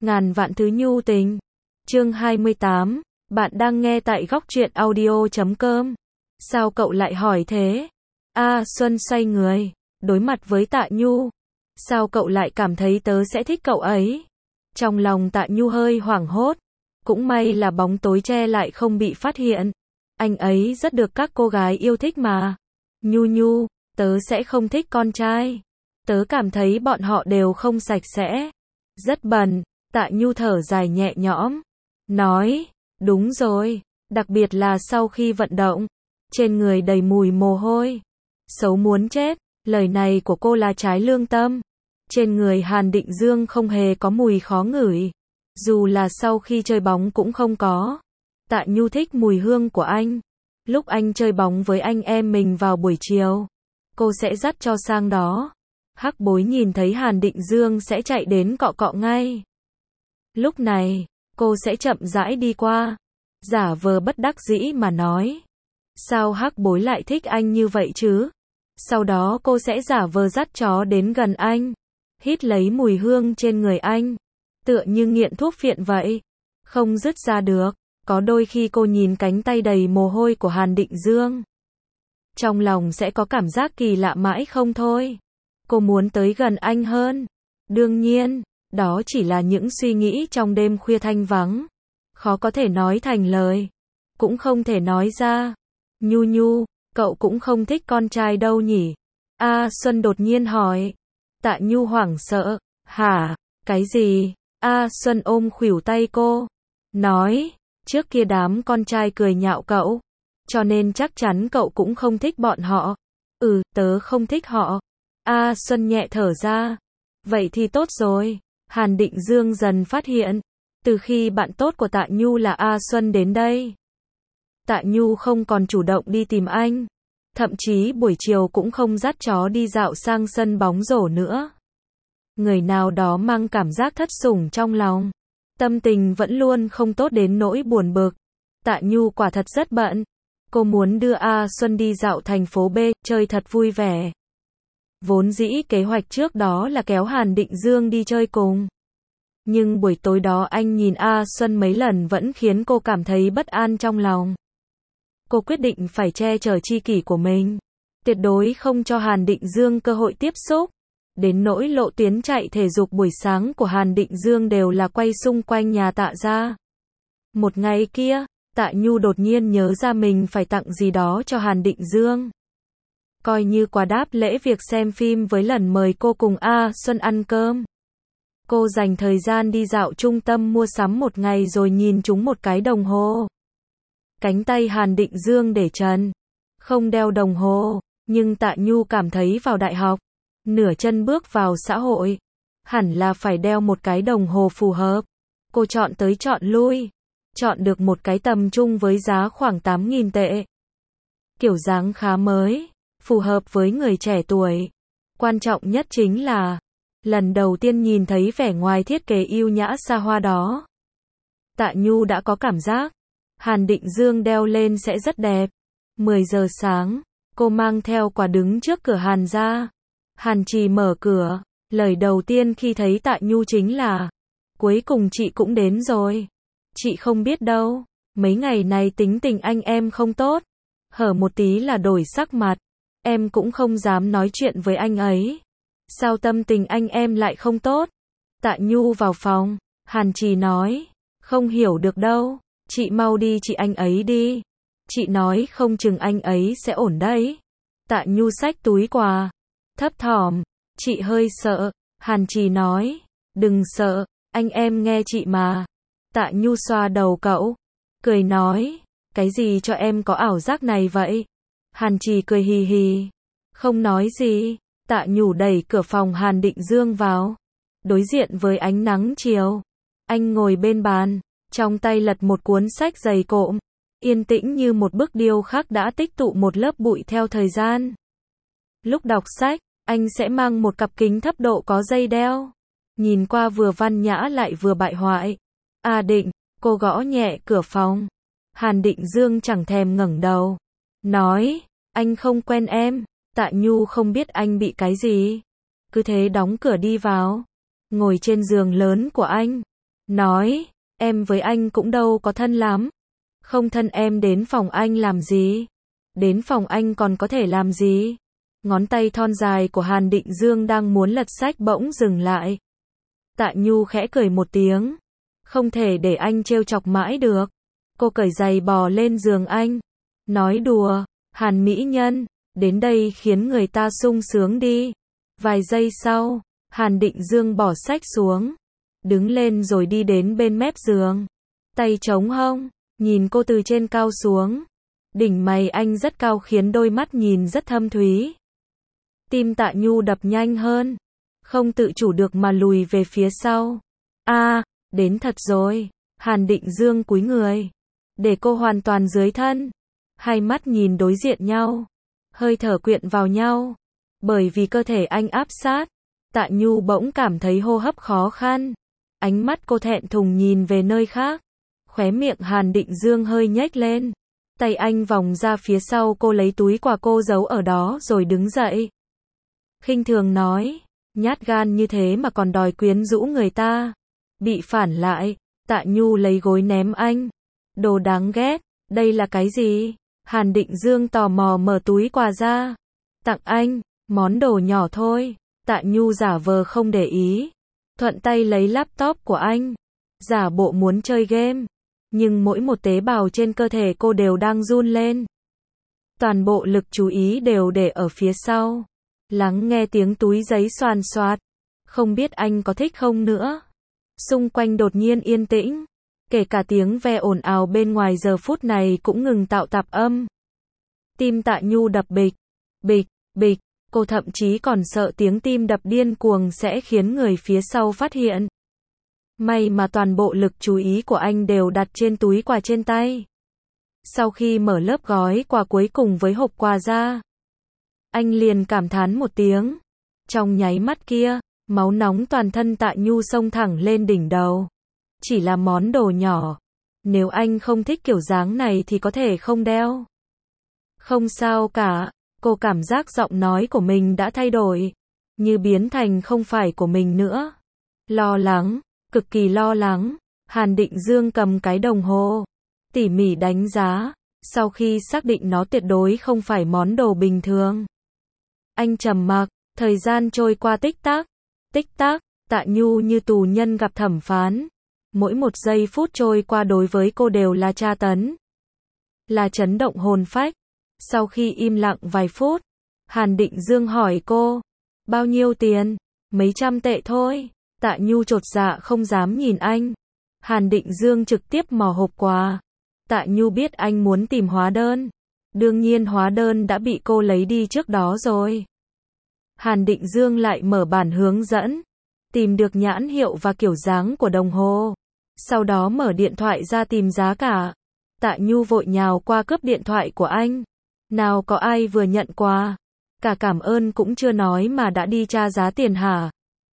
Ngàn vạn thứ nhu tình. Chương 28, bạn đang nghe tại góc truyện audio.com. Sao cậu lại hỏi thế? Xuân xoay người, đối mặt với Tạ Nhu. Sao cậu lại cảm thấy tớ sẽ thích cậu ấy? Trong lòng Tạ Nhu hơi hoảng hốt. Cũng may là bóng tối che lại không bị phát hiện. Anh ấy rất được các cô gái yêu thích mà. Nhu, tớ sẽ không thích con trai. Tớ cảm thấy bọn họ đều không sạch sẽ. Rất bẩn. Tạ Nhu thở dài nhẹ nhõm. Nói, đúng rồi. Đặc biệt là sau khi vận động. Trên người đầy mùi mồ hôi. Xấu muốn chết. Lời này của cô là trái lương tâm. Trên người Hàn Định Dương không hề có mùi khó ngửi. Dù là sau khi chơi bóng cũng không có. Tạ Nhu thích mùi hương của anh. Lúc anh chơi bóng với anh em mình vào buổi chiều, cô sẽ dắt cho sang đó. Hắc Bối nhìn thấy Hàn Định Dương sẽ chạy đến cọ cọ ngay. Lúc này, cô sẽ chậm rãi đi qua, giả vờ bất đắc dĩ mà nói. Sao Hắc Bối lại thích anh như vậy chứ? Sau đó cô sẽ giả vờ dắt chó đến gần anh, hít lấy mùi hương trên người anh, tựa như nghiện thuốc phiện vậy, không dứt ra được. Có đôi khi cô nhìn cánh tay đầy mồ hôi của Hàn Định Dương, trong lòng sẽ có cảm giác kỳ lạ mãi không thôi. Cô muốn tới gần anh hơn. Đương nhiên, đó chỉ là những suy nghĩ trong đêm khuya thanh vắng, khó có thể nói thành lời, cũng không thể nói ra. Nhu, cậu cũng không thích con trai đâu nhỉ? Xuân đột nhiên hỏi. Tạ Nhu hoảng sợ. Hả? Cái gì? Xuân ôm khuỷu tay cô, nói, trước kia đám con trai cười nhạo cậu, cho nên chắc chắn cậu cũng không thích bọn họ. Tớ không thích họ. Xuân nhẹ thở ra. Vậy thì tốt rồi. Hàn Định Dương dần phát hiện, từ khi bạn tốt của Tạ Nhu là Xuân đến đây, Tạ Nhu không còn chủ động đi tìm anh, thậm chí buổi chiều cũng không dắt chó đi dạo sang sân bóng rổ nữa. Người nào đó mang cảm giác thất sủng trong lòng, tâm tình vẫn luôn không tốt đến nỗi buồn bực. Tạ Nhu quả thật rất bận. Cô muốn đưa Xuân đi dạo thành phố B, chơi thật vui vẻ. Vốn dĩ kế hoạch trước đó là kéo Hàn Định Dương đi chơi cùng. Nhưng buổi tối đó anh nhìn Xuân mấy lần vẫn khiến cô cảm thấy bất an trong lòng. Cô quyết định phải che chở tri kỷ của mình, tuyệt đối không cho Hàn Định Dương cơ hội tiếp xúc. Đến nỗi lộ tuyến chạy thể dục buổi sáng của Hàn Định Dương đều là quay xung quanh nhà Tạ gia. Một ngày kia, Tạ Nhu đột nhiên nhớ ra mình phải tặng gì đó cho Hàn Định Dương, coi như quà đáp lễ việc xem phim với lần mời cô cùng Xuân ăn cơm. Cô dành thời gian đi dạo trung tâm mua sắm một ngày rồi nhìn trúng một cái đồng hồ. Cánh tay Hàn Định Dương để trần, không đeo đồng hồ, nhưng Tạ Nhu cảm thấy vào đại học, nửa chân bước vào xã hội, hẳn là phải đeo một cái đồng hồ phù hợp. Cô chọn tới chọn lui, chọn được một cái tầm trung với giá khoảng 8.000 tệ. Kiểu dáng khá mới, phù hợp với người trẻ tuổi. Quan trọng nhất chính là, lần đầu tiên nhìn thấy vẻ ngoài thiết kế yêu nhã xa hoa đó, Tạ Nhu đã có cảm giác, Hàn Định Dương đeo lên sẽ rất đẹp. 10 giờ sáng, cô mang theo quà đứng trước cửa Hàn gia. Hàn Trì mở cửa, lời đầu tiên khi thấy Tạ Nhu chính là, cuối cùng chị cũng đến rồi. Chị không biết đâu, mấy ngày này tính tình anh em không tốt, hở một tí là đổi sắc mặt, em cũng không dám nói chuyện với anh ấy. Sao tâm tình anh em lại không tốt? Tạ Nhu vào phòng, Hàn Trì nói, không hiểu được đâu, chị mau đi chị anh ấy đi. Chị nói không chừng anh ấy sẽ ổn đấy. Tạ Nhu xách túi quà, thấp thỏm, chị hơi sợ. Hàn Trì nói, đừng sợ, anh em nghe chị mà. Tạ Nhu xoa đầu cậu, cười nói, cái gì cho em có ảo giác này vậy? Hàn Trì cười hì hì, không nói gì. Tạ Nhu đẩy cửa phòng Hàn Định Dương vào, đối diện với ánh nắng chiều. Anh ngồi bên bàn, trong tay lật một cuốn sách dày cộm, yên tĩnh như một bức điêu khắc đã tích tụ một lớp bụi theo thời gian. Lúc đọc sách, anh sẽ mang một cặp kính thấp độ có dây đeo, nhìn qua vừa văn nhã lại vừa bại hoại. Định, cô gõ nhẹ cửa phòng. Hàn Định Dương chẳng thèm ngẩng đầu, nói, anh không quen em. Tạ Nhu không biết anh bị cái gì, cứ thế đóng cửa đi vào, ngồi trên giường lớn của anh. nói, em với anh cũng đâu có thân lắm. Không thân em đến phòng anh làm gì? Đến phòng anh còn có thể làm gì? Ngón tay thon dài của Hàn Định Dương đang muốn lật sách bỗng dừng lại. Tạ Nhu khẽ cười một tiếng. Không thể để anh trêu chọc mãi được. Cô cởi giày bò lên giường anh. Nói đùa, Hàn mỹ nhân, đến đây khiến người ta sung sướng đi. Vài giây sau, Hàn Định Dương bỏ sách xuống. Đứng lên rồi đi đến bên mép giường. Tay trống hông, nhìn cô từ trên cao xuống. Đỉnh mày anh rất cao khiến đôi mắt nhìn rất thâm thúy. Tim Tạ Nhu đập nhanh hơn. Không tự chủ được mà lùi về phía sau. Đến thật rồi. Hàn Định Dương cúi người. Để cô hoàn toàn dưới thân. Hai mắt nhìn đối diện nhau. Hơi thở quyện vào nhau. Bởi vì cơ thể anh áp sát. Tạ Nhu bỗng cảm thấy hô hấp khó khăn. Ánh mắt cô thẹn thùng nhìn về nơi khác. Khóe miệng Hàn Định Dương hơi nhếch lên. Tay anh vòng ra phía sau cô lấy túi quà cô giấu ở đó rồi đứng dậy. Khinh thường nói, nhát gan như thế mà còn đòi quyến rũ người ta. Bị phản lại, Tạ Nhu lấy gối ném anh. Đồ đáng ghét, đây là cái gì? Hàn Định Dương tò mò mở túi quà ra. Tặng anh, món đồ nhỏ thôi. Tạ Nhu giả vờ không để ý. Thuận tay lấy laptop của anh. Giả bộ muốn chơi game. Nhưng mỗi một tế bào trên cơ thể cô đều đang run lên. Toàn bộ lực chú ý đều để ở phía sau. Lắng nghe tiếng túi giấy xoàn xoạt. Không biết anh có thích không nữa. Xung quanh đột nhiên yên tĩnh. Kể cả tiếng ve ồn ào bên ngoài giờ phút này cũng ngừng tạo tạp âm. Tim Tạ Nhu đập bịch, bịch, bịch. Cô thậm chí còn sợ tiếng tim đập điên cuồng sẽ khiến người phía sau phát hiện. May mà toàn bộ lực chú ý của anh đều đặt trên túi quà trên tay. Sau khi mở lớp gói quà cuối cùng với hộp quà ra, anh liền cảm thán một tiếng. Trong nháy mắt kia, máu nóng toàn thân Tạ Nhu xông thẳng lên đỉnh đầu. Chỉ là món đồ nhỏ. Nếu anh không thích kiểu dáng này thì có thể không đeo. Không sao cả. Cô cảm giác giọng nói của mình đã thay đổi. Như biến thành không phải của mình nữa. Lo lắng. Cực kỳ lo lắng. Hàn Định Dương cầm cái đồng hồ. Tỉ mỉ đánh giá. Sau khi xác định nó tuyệt đối không phải món đồ bình thường. Anh trầm mặc. Thời gian trôi qua tích tắc. Tích tắc. Tạ Nhu như tù nhân gặp thẩm phán. Mỗi một giây phút trôi qua đối với cô đều là tra tấn. Là chấn động hồn phách. Sau khi im lặng vài phút, Hàn Định Dương hỏi cô. Bao nhiêu tiền? Mấy trăm tệ thôi. Tạ Nhu chột dạ không dám nhìn anh. Hàn Định Dương trực tiếp mò hộp quà. Tạ Nhu biết anh muốn tìm hóa đơn. Đương nhiên hóa đơn đã bị cô lấy đi trước đó rồi. Hàn Định Dương lại mở bản hướng dẫn. Tìm được nhãn hiệu và kiểu dáng của đồng hồ. Sau đó mở điện thoại ra tìm giá cả. Tạ Nhu vội nhào qua cướp điện thoại của anh. Nào có ai vừa nhận quà. Cả cảm ơn cũng chưa nói mà đã đi tra giá tiền hả?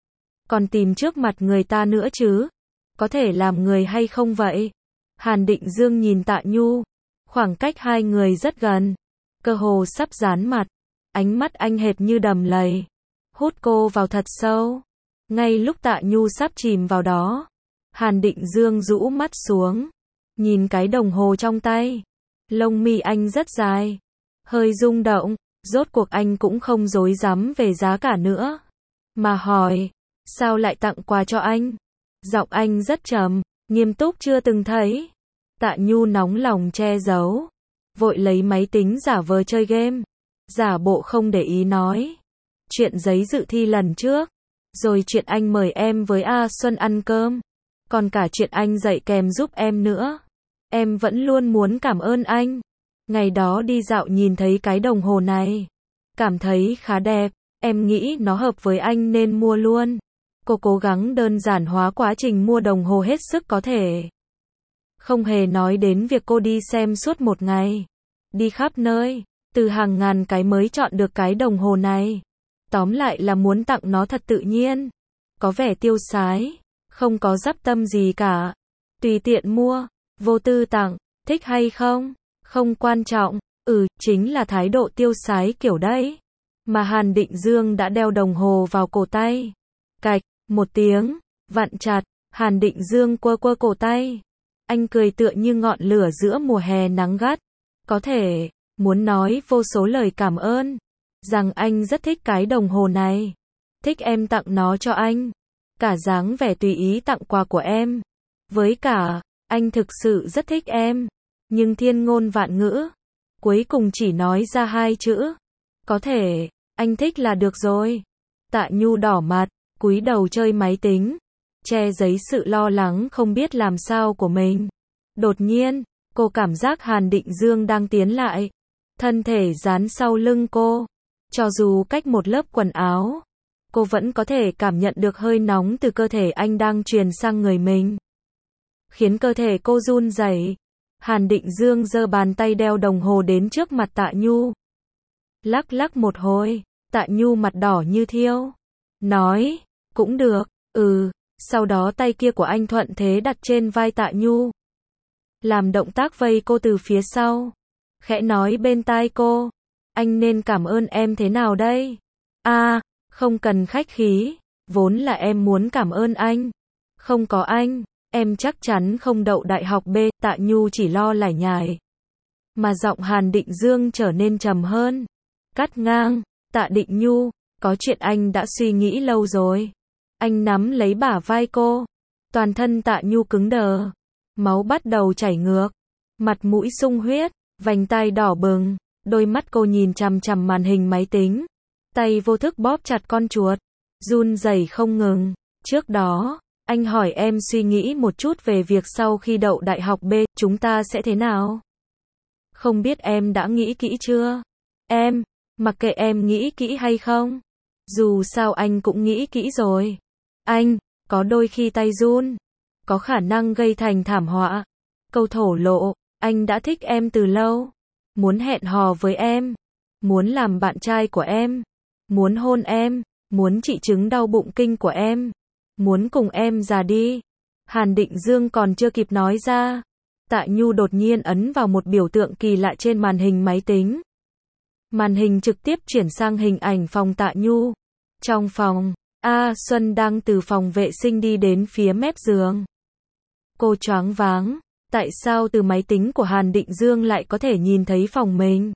Còn tìm trước mặt người ta nữa chứ? Có thể làm người hay không vậy? Hàn Định Dương nhìn Tạ Nhu. Khoảng cách hai người rất gần. Cơ hồ sắp dán mặt. Ánh mắt anh hệt như đầm lầy. Hút cô vào thật sâu. Ngay lúc Tạ Nhu sắp chìm vào đó. Hàn Định Dương rũ mắt xuống. Nhìn cái đồng hồ trong tay. Lông mi anh rất dài. Hơi rung động. Rốt cuộc anh cũng không dối dám về giá cả nữa. Mà hỏi. Sao lại tặng quà cho anh? Giọng anh rất trầm. Nghiêm túc chưa từng thấy. Tạ Nhu nóng lòng che giấu. Vội lấy máy tính giả vờ chơi game. Giả bộ không để ý nói. Chuyện giấy dự thi lần trước. Rồi chuyện anh mời em với A Xuân ăn cơm. Còn cả chuyện anh dạy kèm giúp em nữa. Em vẫn luôn muốn cảm ơn anh. Ngày đó đi dạo nhìn thấy cái đồng hồ này. Cảm thấy khá đẹp. Em nghĩ nó hợp với anh nên mua luôn. Cô cố gắng đơn giản hóa quá trình mua đồng hồ hết sức có thể. Không hề nói đến việc cô đi xem suốt một ngày. Đi khắp nơi. Từ hàng ngàn cái mới chọn được cái đồng hồ này. Tóm lại là muốn tặng nó thật tự nhiên. Có vẻ tiêu sái. Không có dắp tâm gì cả. Tùy tiện mua. Vô tư tặng. Thích hay không? Không quan trọng. Chính là thái độ tiêu sái kiểu đấy. Mà Hàn Định Dương đã đeo đồng hồ vào cổ tay. Cạch, một tiếng. Vặn chặt. Hàn Định Dương quơ quơ cổ tay. Anh cười tựa như ngọn lửa giữa mùa hè nắng gắt. Có thể, muốn nói vô số lời cảm ơn. Rằng anh rất thích cái đồng hồ này. Thích em tặng nó cho anh. Cả dáng vẻ tùy ý tặng quà của em. Với cả, anh thực sự rất thích em. Nhưng thiên ngôn vạn ngữ. Cuối cùng chỉ nói ra 2 chữ. Có thể, anh thích là được rồi. Tạ Nhu đỏ mặt, cúi đầu chơi máy tính. Che giấy sự lo lắng không biết làm sao của mình. Đột nhiên, cô cảm giác Hàn Định Dương đang tiến lại. Thân thể dán sau lưng cô. Cho dù cách một lớp quần áo, cô vẫn có thể cảm nhận được hơi nóng từ cơ thể anh đang truyền sang người mình. Khiến cơ thể cô run rẩy. Hàn Định Dương giơ bàn tay đeo đồng hồ đến trước mặt Tạ Nhu. Lắc lắc một hồi, Tạ Nhu mặt đỏ như thiêu. Nói, cũng được, sau đó tay kia của anh thuận thế đặt trên vai Tạ Nhu. Làm động tác vây cô từ phía sau. Khẽ nói bên tai cô. Anh nên cảm ơn em thế nào đây? Không cần khách khí. Vốn là em muốn cảm ơn anh. Không có anh, em chắc chắn không đậu đại học B. Tạ Nhu chỉ lo lải nhải. Mà giọng Hàn Định Dương trở nên trầm hơn. Cắt ngang, Tạ Định Nhu, có chuyện anh đã suy nghĩ lâu rồi. Anh nắm lấy bả vai cô. Toàn thân Tạ Nhu cứng đờ. Máu bắt đầu chảy ngược. Mặt mũi sung huyết, vành tai đỏ bừng. Đôi mắt cô nhìn chằm chằm màn hình máy tính. Tay vô thức bóp chặt con chuột. Run rẩy không ngừng. Trước đó, anh hỏi em suy nghĩ một chút về việc sau khi đậu đại học B, chúng ta sẽ thế nào? Không biết em đã nghĩ kỹ chưa? Em, mặc kệ em nghĩ kỹ hay không. Dù sao anh cũng nghĩ kỹ rồi. Anh, có đôi khi tay run. Có khả năng gây thành thảm họa. Câu thổ lộ, anh đã thích em từ lâu. Muốn hẹn hò với em. Muốn làm bạn trai của em. Muốn hôn em. Muốn trị chứng đau bụng kinh của em. Muốn cùng em già đi. Hàn Định Dương còn chưa kịp nói ra. Tạ Nhu đột nhiên ấn vào một biểu tượng kỳ lạ trên màn hình máy tính. Màn hình trực tiếp chuyển sang hình ảnh phòng Tạ Nhu. Trong phòng, A Xuân đang từ phòng vệ sinh đi đến phía mép giường. Cô choáng váng. Tại sao từ máy tính của Hàn Định Dương lại có thể nhìn thấy phòng mình?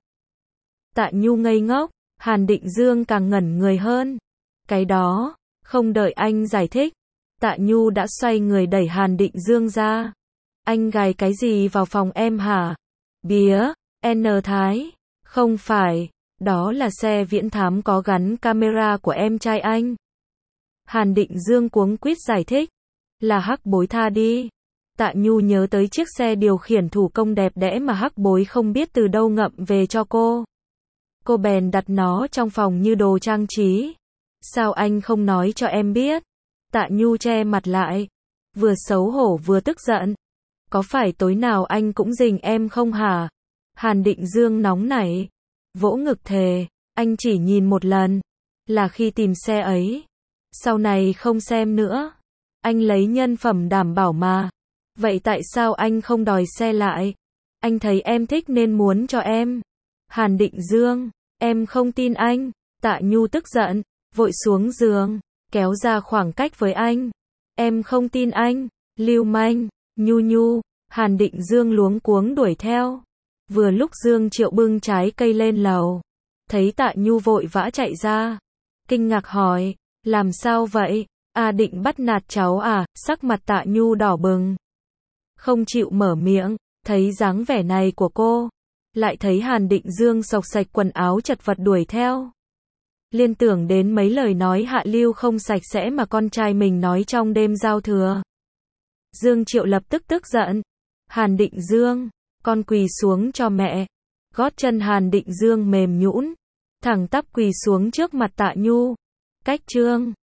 Tạ Nhu ngây ngốc. Hàn Định Dương càng ngẩn người hơn. Cái đó, không đợi anh giải thích. Tạ Nhu đã xoay người đẩy Hàn Định Dương ra. Anh gài cái gì vào phòng em hả? Bía, N Thái. Không phải, đó là xe viễn thám có gắn camera của em trai anh. Hàn Định Dương cuống quýt giải thích. Là Hắc Bối tha đi. Tạ Nhu nhớ tới chiếc xe điều khiển thủ công đẹp đẽ mà Hắc Bối không biết từ đâu ngậm về cho cô. Cô bèn đặt nó trong phòng như đồ trang trí. Sao anh không nói cho em biết? Tạ Nhu che mặt lại. Vừa xấu hổ vừa tức giận. Có phải tối nào anh cũng rình em không hả? Hàn Định Dương nóng nảy. Vỗ ngực thề. Anh chỉ nhìn một lần. Là khi tìm xe ấy. Sau này không xem nữa. Anh lấy nhân phẩm đảm bảo mà. Vậy tại sao anh không đòi xe lại? Anh thấy em thích nên muốn cho em. Hàn Định Dương. Em không tin anh. Tạ Nhu tức giận. Vội xuống giường. Kéo ra khoảng cách với anh. Em không tin anh. Lưu manh. Nhu Nhu. Hàn Định Dương luống cuống đuổi theo. Vừa lúc Dương Triệu bưng trái cây lên lầu. Thấy Tạ Nhu vội vã chạy ra. Kinh ngạc hỏi. Làm sao vậy? Định bắt nạt cháu à? Sắc mặt Tạ Nhu đỏ bừng. Không chịu mở miệng. Thấy dáng vẻ này của cô. Lại thấy Hàn Định Dương xộc xạch quần áo chật vật đuổi theo. Liên tưởng đến mấy lời nói hạ lưu không sạch sẽ mà con trai mình nói trong đêm giao thừa. Dương Triệu lập tức tức giận. Hàn Định Dương, con quỳ xuống cho mẹ. Gót chân Hàn Định Dương mềm nhũn, thẳng tắp quỳ xuống trước mặt Tạ Nhu. Cách chương